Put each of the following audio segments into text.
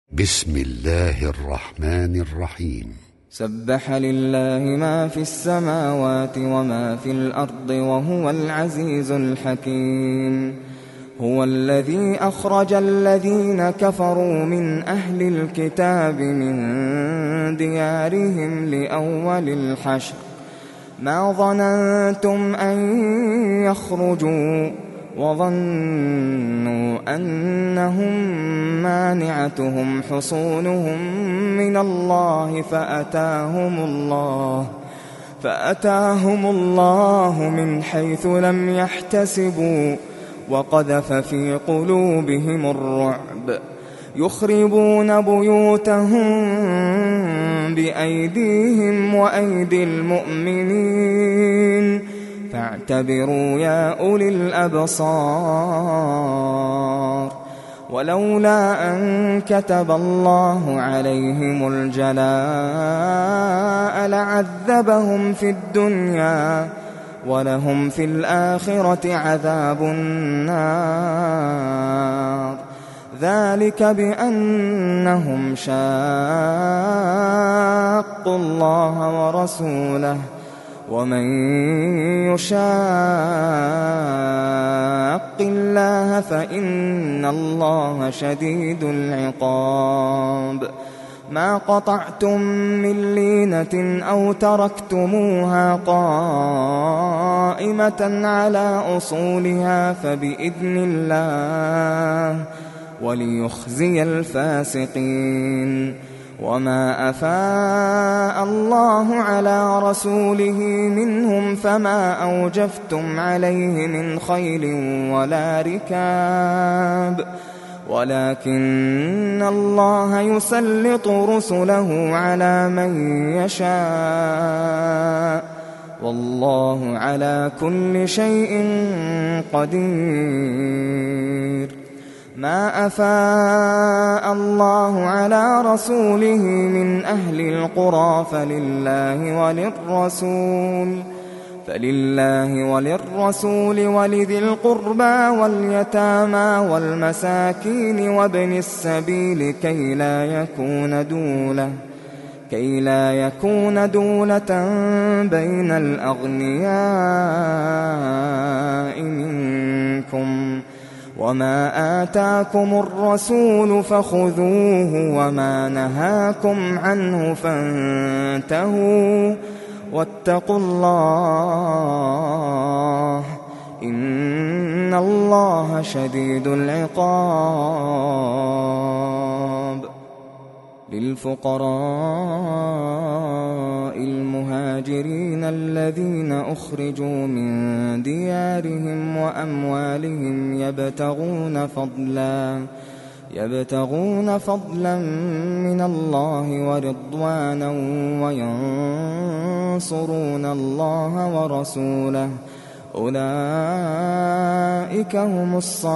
بسم الله الرحمن الرحيم. سبح لله ما في السماوات وما في الأرض وهو العزيز الحكيم. هو الذي أخرج الذين كفروا من أهل الكتاب من ديارهم لأول الحشر ما ظننتم أن يخرجوا وظنوا أنهم مانعتهم حصونهم من الله فأتاهم الله من حيث لم يحتسبوا وقذف في قلوبهم الرعب يخربون بيوتهم بأيديهم وأيدي المؤمنين فاعتبروا يا أولي الأبصار. ولولا أن كتب الله عليهم الجلاء لعذبهم في الدنيا ولهم في الآخرة عذاب النار. ذلك بأنهم شاقوا الله ورسوله ومن يشاق الله فإن الله شديد العقاب. ما قطعتم من لينة أو تركتموها قائمة على أصولها فبإذن الله وليخزي الفاسقين. وما أفاء الله على رسوله منهم فما أوجفتم عليه من خيل ولا ركاب ولكن الله يسلط رسله على من يشاء والله على كل شيء قدير. ما أفاء الله على رسوله من أهل القرى فلله وللرسول ولذي القربى واليتامى والمساكين وابن السبيل كي لا يكون دولة بين الأغنياء منكم. وما آتاكم الرسول فخذوه وما نهاكم عنه فانتهوا واتقوا الله إن الله شديد العقاب. للفقراء المهاجرين الذين أخرجوا من ديارهم وأموالهم يبتغون فضلا من الله ورضوانا وينصرون الله ورسوله أولئك هم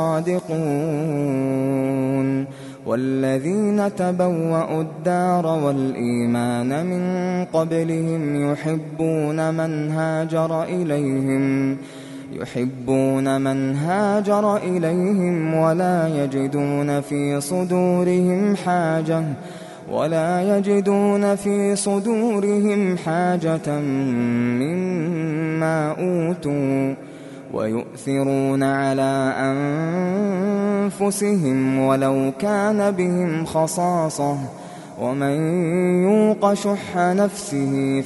الصادقون. والذين تبوأوا الدار والإيمان من قبلهم يحبون من هاجر إليهم ولا يجدون في صدورهم حاجة مما أوتوا ويؤثرون على أنفسهم ولو كان بهم خصاصة ومن يوق شح نفسه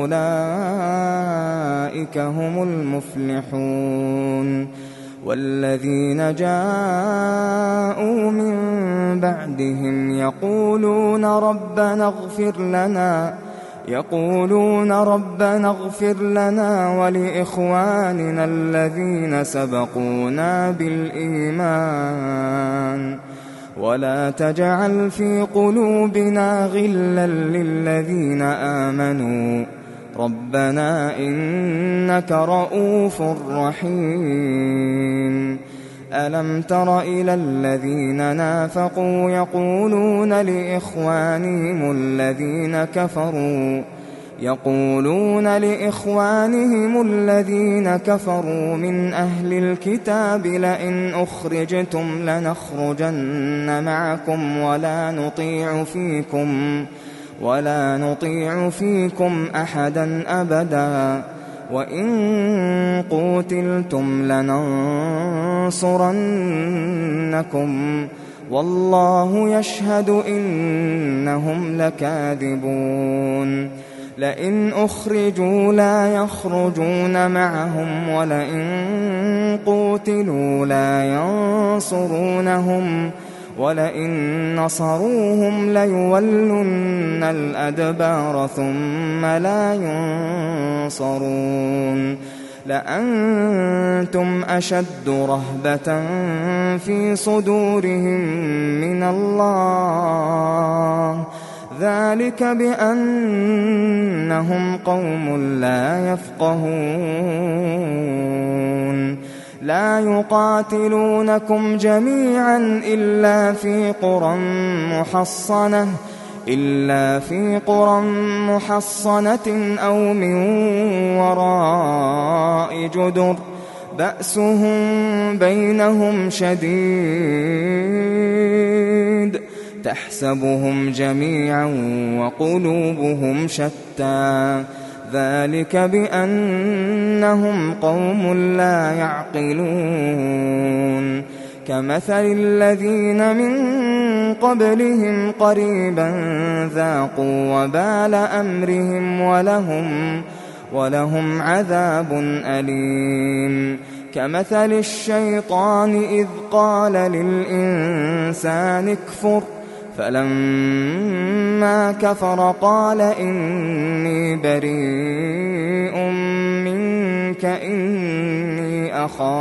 فأولئك هم المفلحون. والذين جاءوا من بعدهم يقولون ربنا اغفر لنا ولإخواننا الذين سبقونا بالإيمان ولا تجعل في قلوبنا غلا للذين آمنوا ربنا إنك رؤوف رحيم. ألم تر إلى الذين نافقوا يقولون لإخوانهم الذين كفروا يقولون لإخوانهم الذين كفروا من أهل الكتاب لئن أخرجتم لنخرجن معكم ولا نطيع فيكم أحدا أبدا وإن قوتلتم لننصرنكم والله يشهد إنهم لكاذبون لئن أخرجوا لا يخرجون معهم ولئن قوتلوا لا ينصرونهم ولئن نصروهم ليولن الأدبار ثم لا ينصرون لأنتم أشد رهبة في صدورهم من الله ذلك بأنهم قوم لا يفقهون لا يقاتلونكم جميعا إلا في قرى محصنة أو من وراء جدر بأسهم بينهم شديد تحسبهم جميعا وقلوبهم شتى ذلك بأنهم قوم لا يعقلون كمثل الذين من قبلهم قريبا ذاقوا وبال أمرهم ولهم عذاب أليم كمثل الشيطان إذ قال للإنسان اكفر فلما كفر قال إني بريء منك إني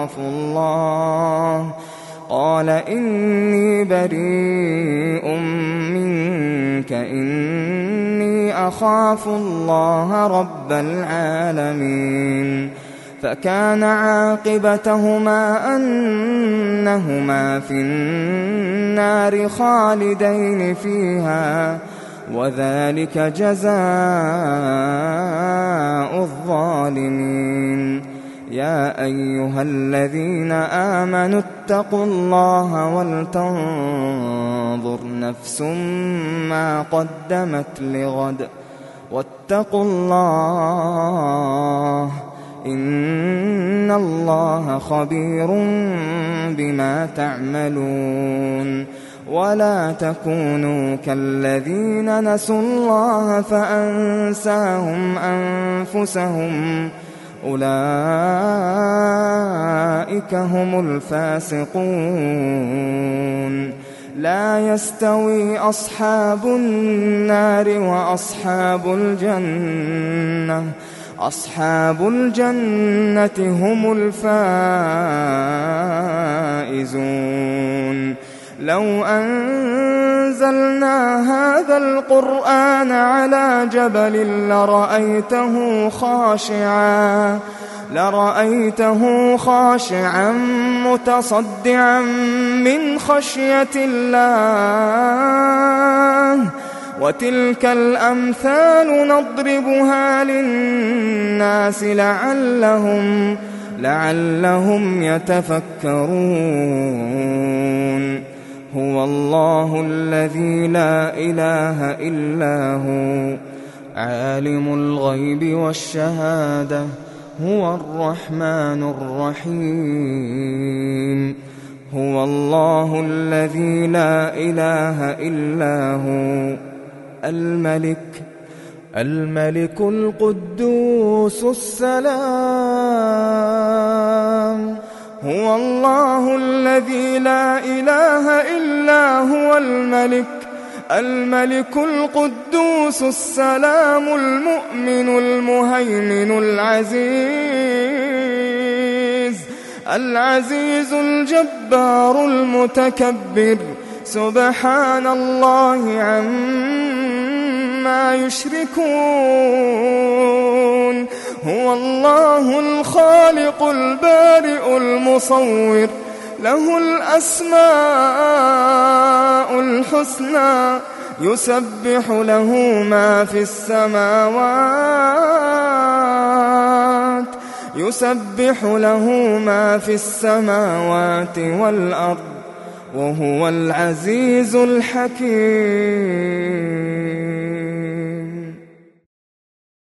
أخاف الله رب العالمين فكان عاقبتهما أنهما في النار خالدين فيها وذلك جزاء الظالمين يا أيها الذين آمنوا اتقوا الله ولتنظر نفس ما قدمت لغد واتقوا الله إن الله خبير بما تعملون ولا تكونوا كالذين نسوا الله فأنساهم أنفسهم أولئك هم الفاسقون لا يستوي أصحاب النار أصحاب الجنة هم الفائزون لو أنزلنا هذا القرآن على جبل لرأيته خاشعا متصدعا من خشية الله وتلك الأمثال نضربها للناس لعلهم يتفكرون هو الله الذي لا إله إلا هو عالم الغيب والشهادة هو الرحمن الرحيم هو الله الذي لا إله إلا هو الملك القدوس السلام هو الله الذي لا إله إلا هو الملك القدوس السلام المؤمن المهيمن العزيز الجبار المتكبر سبحان الله عما يشركون هو الله الخالق البارئ المصور له الأسماء الحسنى يسبح له ما في السماوات والأرض وهو العزيز الحكيم.